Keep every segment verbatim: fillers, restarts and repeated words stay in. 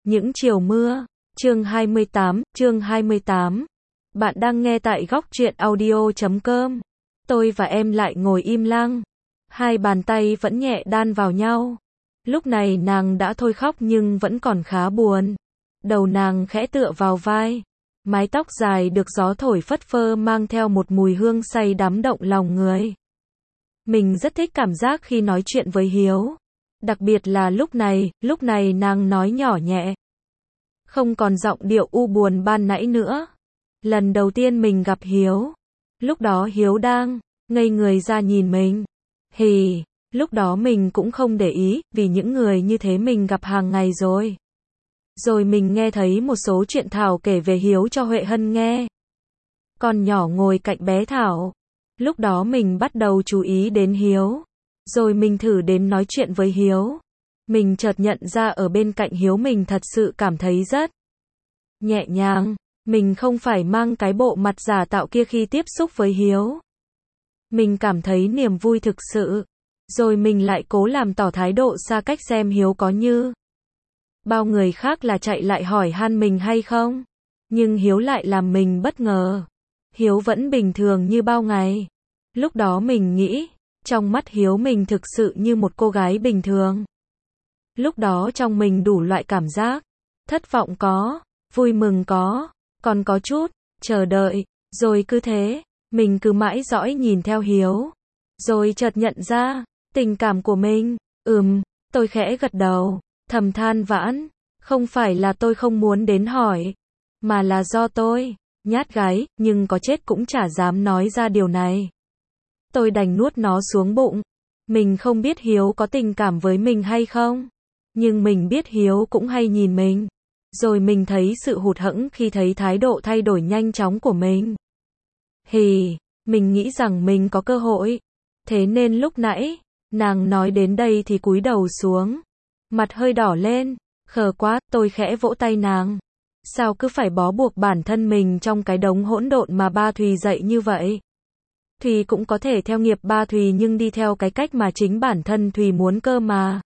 Những chiều mưa, chương hai mươi tám, chương hai mươi tám. Bạn đang nghe tại góc truyện audio chấm com. Tôi và em lại ngồi im lặng. Hai bàn tay vẫn nhẹ đan vào nhau. Lúc này nàng đã thôi khóc nhưng vẫn còn khá buồn. Đầu nàng khẽ tựa vào vai. Mái tóc dài được gió thổi phất phơ mang theo một mùi hương say đắm động lòng người. Mình rất thích cảm giác khi nói chuyện với Hiếu. Đặc biệt là lúc này, lúc này nàng nói nhỏ nhẹ. Không còn giọng điệu u buồn ban nãy nữa. Lần đầu tiên mình gặp Hiếu. Lúc đó Hiếu đang ngây người ra nhìn mình. Hì, lúc đó mình cũng không để ý, vì những người như thế mình gặp hàng ngày rồi. Rồi mình nghe thấy một số chuyện Thảo kể về Hiếu cho Huệ Hân nghe. Con nhỏ ngồi cạnh bé Thảo. Lúc đó mình bắt đầu chú ý đến Hiếu. Rồi mình thử đến nói chuyện với Hiếu. Mình chợt nhận ra ở bên cạnh Hiếu mình thật sự cảm thấy rất nhẹ nhàng. Mình không phải mang cái bộ mặt giả tạo kia khi tiếp xúc với Hiếu. Mình cảm thấy niềm vui thực sự. Rồi mình lại cố làm tỏ thái độ xa cách xem Hiếu có như bao người khác là chạy lại hỏi han mình hay không. Nhưng Hiếu lại làm mình bất ngờ. Hiếu vẫn bình thường như bao ngày. Lúc đó mình nghĩ, trong mắt Hiếu mình thực sự như một cô gái bình thường. Lúc đó trong mình đủ loại cảm giác. Thất vọng có, vui mừng có, còn có chút chờ đợi. Rồi cứ thế, mình cứ mãi dõi nhìn theo Hiếu. Rồi chợt nhận ra tình cảm của mình. Ừm, tôi khẽ gật đầu, thầm than vãn. Không phải là tôi không muốn đến hỏi, mà là do tôi nhát gái, nhưng có chết cũng chả dám nói ra điều này. Tôi đành nuốt nó xuống bụng. Mình không biết Hiếu có tình cảm với mình hay không. Nhưng mình biết Hiếu cũng hay nhìn mình. Rồi mình thấy sự hụt hẫng khi thấy thái độ thay đổi nhanh chóng của mình. Hì, mình nghĩ rằng mình có cơ hội. Thế nên lúc nãy, nàng nói đến đây thì cúi đầu xuống. Mặt hơi đỏ lên, khờ quá, tôi khẽ vỗ tay nàng. Sao cứ phải bó buộc bản thân mình trong cái đống hỗn độn mà ba Thùy dạy như vậy? Thùy cũng có thể theo nghiệp ba Thùy nhưng đi theo cái cách mà chính bản thân Thùy muốn cơ mà.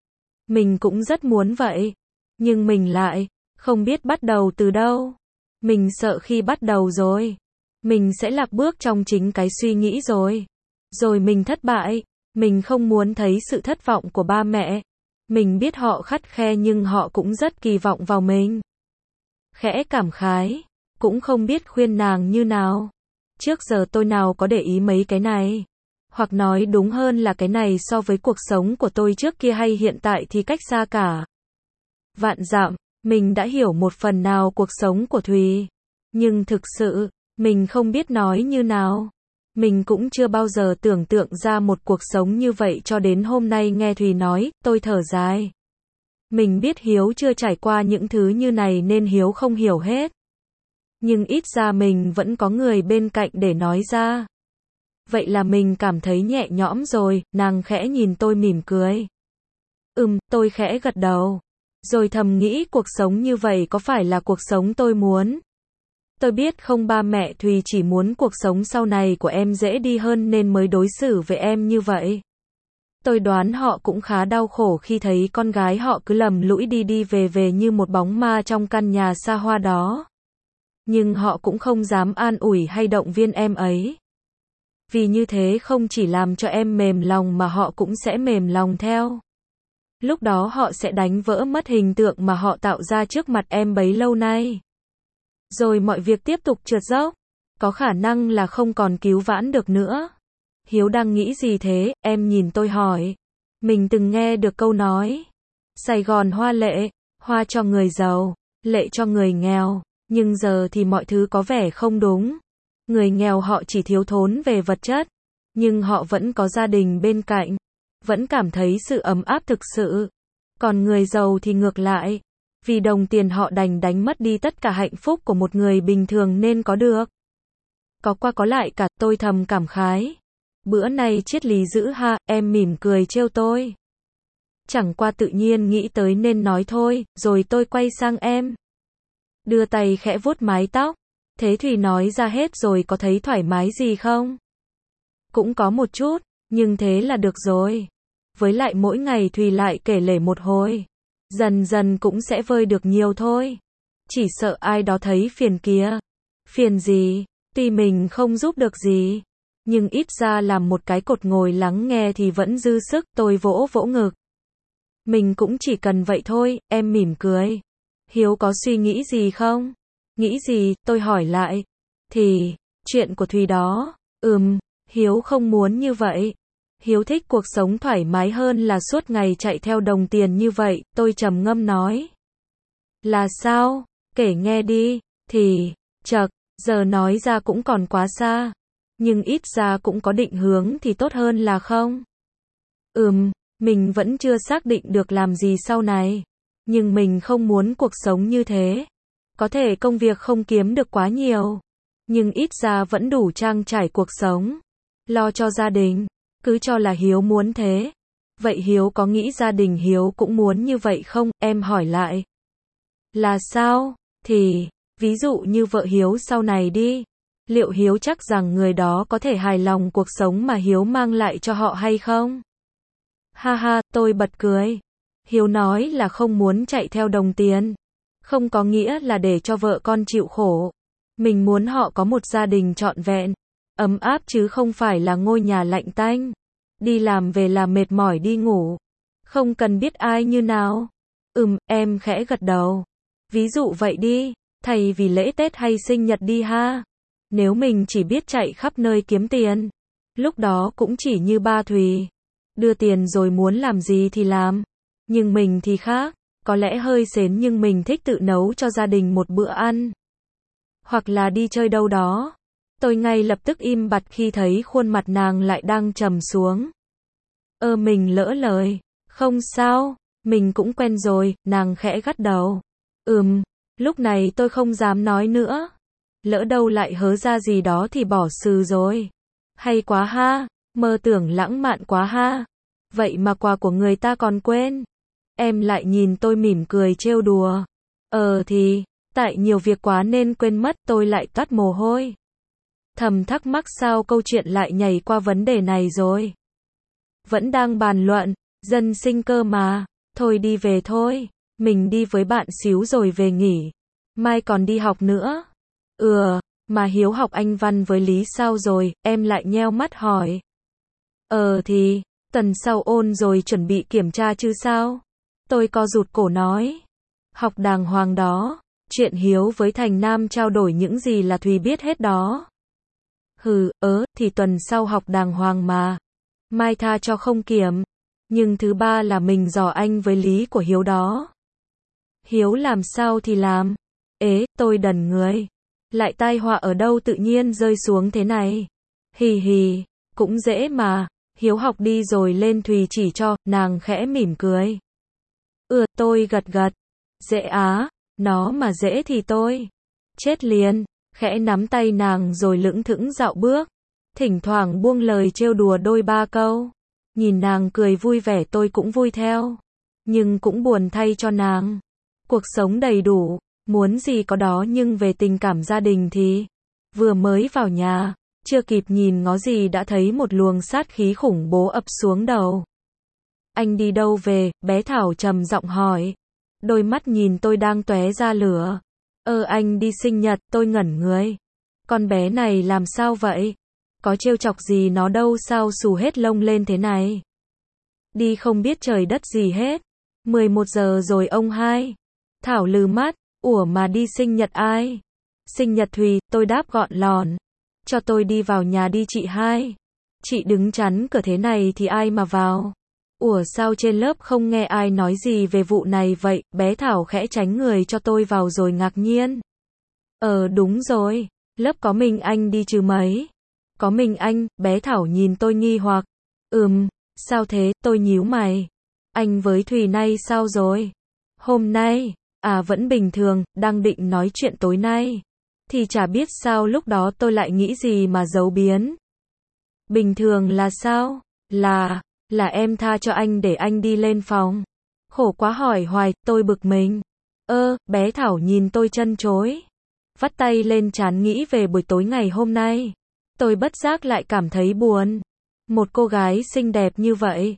Mình cũng rất muốn vậy. Nhưng mình lại không biết bắt đầu từ đâu. Mình sợ khi bắt đầu rồi, mình sẽ lạc bước trong chính cái suy nghĩ rồi. Rồi mình thất bại. Mình không muốn thấy sự thất vọng của ba mẹ. Mình biết họ khắt khe nhưng họ cũng rất kỳ vọng vào mình. Khẽ cảm khái. Cũng không biết khuyên nàng như nào. Trước giờ tôi nào có để ý mấy cái này. Hoặc nói đúng hơn là cái này so với cuộc sống của tôi trước kia hay hiện tại thì cách xa cả vạn dặm. Mình đã hiểu một phần nào cuộc sống của Thùy. Nhưng thực sự, mình không biết nói như nào. Mình cũng chưa bao giờ tưởng tượng ra một cuộc sống như vậy cho đến hôm nay nghe Thùy nói, tôi thở dài. Mình biết Hiếu chưa trải qua những thứ như này nên Hiếu không hiểu hết. Nhưng ít ra mình vẫn có người bên cạnh để nói ra. Vậy là mình cảm thấy nhẹ nhõm rồi. Nàng khẽ nhìn tôi mỉm cười. Ừm, tôi khẽ gật đầu. Rồi thầm nghĩ cuộc sống như vậy có phải là cuộc sống tôi muốn? Tôi biết không, ba mẹ Thùy chỉ muốn cuộc sống sau này của em dễ đi hơn nên mới đối xử với em như vậy. Tôi đoán họ cũng khá đau khổ khi thấy con gái họ cứ lầm lũi đi đi về về như một bóng ma trong căn nhà xa hoa đó. Nhưng họ cũng không dám an ủi hay động viên em ấy. Vì như thế không chỉ làm cho em mềm lòng mà họ cũng sẽ mềm lòng theo. Lúc đó họ sẽ đánh vỡ mất hình tượng mà họ tạo ra trước mặt em bấy lâu nay. Rồi mọi việc tiếp tục trượt dốc. Có khả năng là không còn cứu vãn được nữa. Hiếu đang nghĩ gì thế? Em nhìn tôi hỏi. Mình từng nghe được câu nói. Sài Gòn hoa lệ, hoa cho người giàu, lệ cho người nghèo. Nhưng giờ thì mọi thứ có vẻ không đúng. Người nghèo họ chỉ thiếu thốn về vật chất. Nhưng họ vẫn có gia đình bên cạnh. Vẫn cảm thấy sự ấm áp thực sự. Còn người giàu thì ngược lại. Vì đồng tiền họ đành đánh mất đi tất cả hạnh phúc của một người bình thường nên có được. Có qua có lại cả, tôi thầm cảm khái. Bữa nay triết lý dữ ha, em mỉm cười trêu tôi. Chẳng qua tự nhiên nghĩ tới nên nói thôi, rồi tôi quay sang em. Đưa tay khẽ vuốt mái tóc. Thế Thùy nói ra hết rồi, có thấy thoải mái gì không? Cũng có một chút, nhưng thế là được rồi. Với lại mỗi ngày Thùy lại kể lể một hồi. Dần dần cũng sẽ vơi được nhiều thôi. Chỉ sợ ai đó thấy phiền kìa. Phiền gì? Tuy mình không giúp được gì, nhưng ít ra làm một cái cột ngồi lắng nghe thì vẫn dư sức, tôi vỗ vỗ ngực. Mình cũng chỉ cần vậy thôi, em mỉm cười. Hiếu có suy nghĩ gì không? Nghĩ gì, tôi hỏi lại. Thì, chuyện của Thùy đó, ừm, Hiếu không muốn như vậy. Hiếu thích cuộc sống thoải mái hơn là suốt ngày chạy theo đồng tiền như vậy, tôi trầm ngâm nói. Là sao? Kể nghe đi. Thì, chậc, giờ nói ra cũng còn quá xa. Nhưng ít ra cũng có định hướng thì tốt hơn là không? Ừm, mình vẫn chưa xác định được làm gì sau này. Nhưng mình không muốn cuộc sống như thế. Có thể công việc không kiếm được quá nhiều, nhưng ít ra vẫn đủ trang trải cuộc sống. Lo cho gia đình. Cứ cho là Hiếu muốn thế. Vậy Hiếu có nghĩ gia đình Hiếu cũng muốn như vậy không? Em hỏi lại. Là sao? Thì, ví dụ như vợ Hiếu sau này đi. Liệu Hiếu chắc rằng người đó có thể hài lòng cuộc sống mà Hiếu mang lại cho họ hay không? Ha ha, tôi bật cười. Hiếu nói là không muốn chạy theo đồng tiền. Không có nghĩa là để cho vợ con chịu khổ. Mình muốn họ có một gia đình trọn vẹn, ấm áp chứ không phải là ngôi nhà lạnh tanh. Đi làm về là mệt mỏi đi ngủ. Không cần biết ai như nào. Ừm, em khẽ gật đầu. Ví dụ vậy đi, thay vì lễ Tết hay sinh nhật đi ha. Nếu mình chỉ biết chạy khắp nơi kiếm tiền, lúc đó cũng chỉ như ba Thùy. Đưa tiền rồi muốn làm gì thì làm. Nhưng mình thì khác, có lẽ hơi sến nhưng mình thích tự nấu cho gia đình một bữa ăn. Hoặc là đi chơi đâu đó. Tôi ngay lập tức im bặt khi thấy khuôn mặt nàng lại đang trầm xuống. Ơ mình lỡ lời. Không sao, mình cũng quen rồi, nàng khẽ gắt đầu. Ừm, lúc này tôi không dám nói nữa. Lỡ đâu lại hớ ra gì đó thì bỏ sừ rồi. Hay quá ha, mơ tưởng lãng mạn quá ha. Vậy mà quà của người ta còn quên. Em lại nhìn tôi mỉm cười trêu đùa. Ờ thì, tại nhiều việc quá nên quên mất, tôi lại toát mồ hôi. Thầm thắc mắc sao câu chuyện lại nhảy qua vấn đề này rồi. Vẫn đang bàn luận, dân sinh cơ mà. Thôi đi về thôi, mình đi với bạn xíu rồi về nghỉ. Mai còn đi học nữa. Ừ, mà Hiếu học Anh văn với Lý sao rồi, em lại nheo mắt hỏi. Ờ thì, tuần sau ôn rồi chuẩn bị kiểm tra chứ sao? Tôi co rụt cổ nói. Học đàng hoàng đó, chuyện Hiếu với Thành Nam trao đổi những gì là Thùy biết hết đó. Hừ, ớ, thì tuần sau học đàng hoàng mà. Mai tha cho không kiểm. Nhưng thứ ba là mình dò anh với Lý của Hiếu đó. Hiếu làm sao thì làm. Ế, tôi đần người. Lại tai họa ở đâu tự nhiên rơi xuống thế này. Hì hì, cũng dễ mà. Hiếu học đi rồi lên Thùy chỉ cho, nàng khẽ mỉm cười. Ừ, tôi gật gật. Dễ á, nó mà dễ thì tôi. Chết liền, khẽ nắm tay nàng rồi lững thững dạo bước. Thỉnh thoảng buông lời trêu đùa đôi ba câu. Nhìn nàng cười vui vẻ tôi cũng vui theo. Nhưng cũng buồn thay cho nàng. Cuộc sống đầy đủ, muốn gì có đó nhưng về tình cảm gia đình thì. Vừa mới vào nhà, chưa kịp nhìn ngó gì đã thấy một luồng sát khí khủng bố ập xuống đầu. Anh đi đâu về? Bé Thảo trầm giọng hỏi. Đôi mắt nhìn tôi đang tóe ra lửa. Ơ anh đi sinh nhật, tôi ngẩn người. Con bé này làm sao vậy? Có trêu chọc gì nó đâu sao xù hết lông lên thế này? Đi không biết trời đất gì hết. mười một giờ rồi ông hai. Thảo lừ mắt, ủa mà đi sinh nhật ai? Sinh nhật Thùy, tôi đáp gọn lòn. Cho tôi đi vào nhà đi chị hai. Chị đứng chắn cửa thế này thì ai mà vào? Ủa sao trên lớp không nghe ai nói gì về vụ này vậy? Bé Thảo khẽ tránh người cho tôi vào rồi ngạc nhiên. Ờ đúng rồi, lớp có mình anh đi chứ mấy. Có mình anh, bé Thảo nhìn tôi nghi hoặc. Ừm, sao thế, tôi nhíu mày. Anh với Thùy nay sao rồi? Hôm nay, à vẫn bình thường, đang định nói chuyện tối nay. Thì chả biết sao lúc đó tôi lại nghĩ gì mà giấu biến. Bình thường là sao? Là, là em tha cho anh để anh đi lên phòng. Khổ quá hỏi hoài, tôi bực mình. Ơ, bé Thảo nhìn tôi chân chối. Vắt tay lên trán nghĩ về buổi tối ngày hôm nay. Tôi bất giác lại cảm thấy buồn. Một cô gái xinh đẹp như vậy,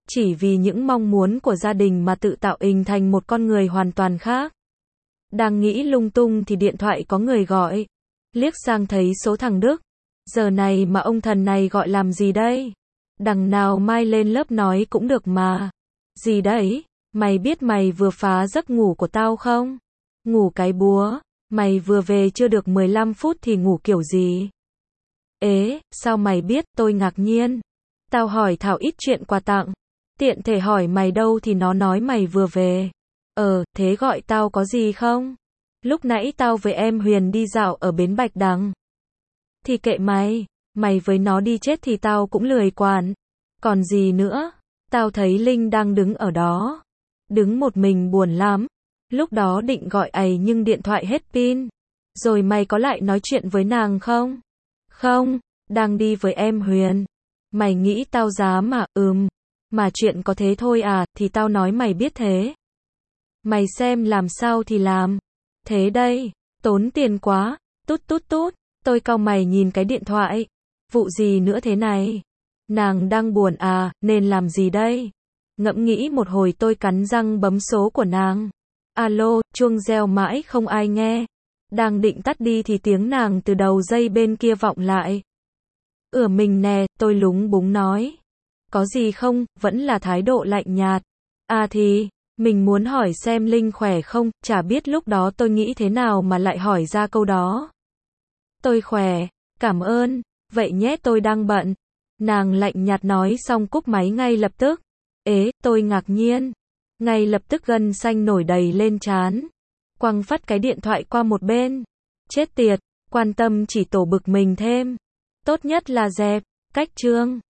chỉ vì những mong muốn của gia đình mà tự tạo hình thành một con người hoàn toàn khác. Đang nghĩ lung tung thì điện thoại có người gọi. Liếc sang thấy số thằng Đức. Giờ này mà ông thần này gọi làm gì đây? Đằng nào mai lên lớp nói cũng được mà. Gì đấy? Mày biết mày vừa phá giấc ngủ của tao không? Ngủ cái búa. Mày vừa về chưa được mười lăm phút thì ngủ kiểu gì? Ế, sao mày biết? Tôi ngạc nhiên. Tao hỏi Thảo ít chuyện quà tặng. Tiện thể hỏi mày đâu thì nó nói mày vừa về. Ờ, thế gọi tao có gì không? Lúc nãy tao với em Huyền đi dạo ở bến Bạch Đằng. Thì kệ mày, mày với nó đi chết thì tao cũng lười quản. Còn gì nữa? Tao thấy Linh đang đứng ở đó. Đứng một mình buồn lắm. Lúc đó định gọi ấy nhưng điện thoại hết pin. Rồi mày có lại nói chuyện với nàng không? Không, đang đi với em Huyền. Mày nghĩ tao dám mà, ừm. Mà chuyện có thế thôi à, thì tao nói mày biết thế. Mày xem làm sao thì làm. Thế đây, tốn tiền quá, tút tút tút. Tôi cau mày nhìn cái điện thoại. Vụ gì nữa thế này? Nàng đang buồn à, nên làm gì đây? Ngẫm nghĩ một hồi tôi cắn răng bấm số của nàng. Alo, chuông reo mãi không ai nghe. Đang định tắt đi thì tiếng nàng từ đầu dây bên kia vọng lại. Ửa mình nè, tôi lúng búng nói. Có gì không, vẫn là thái độ lạnh nhạt. À thì, mình muốn hỏi xem Linh khỏe không, chả biết lúc đó tôi nghĩ thế nào mà lại hỏi ra câu đó. Tôi khỏe, cảm ơn, vậy nhé tôi đang bận. Nàng lạnh nhạt nói xong cúp máy ngay lập tức. Ế, tôi ngạc nhiên. Ngay lập tức gân xanh nổi đầy lên trán. Quăng phắt cái điện thoại qua một bên. Chết tiệt, quan tâm chỉ tổ bực mình thêm. Tốt nhất là dẹp, cách chương.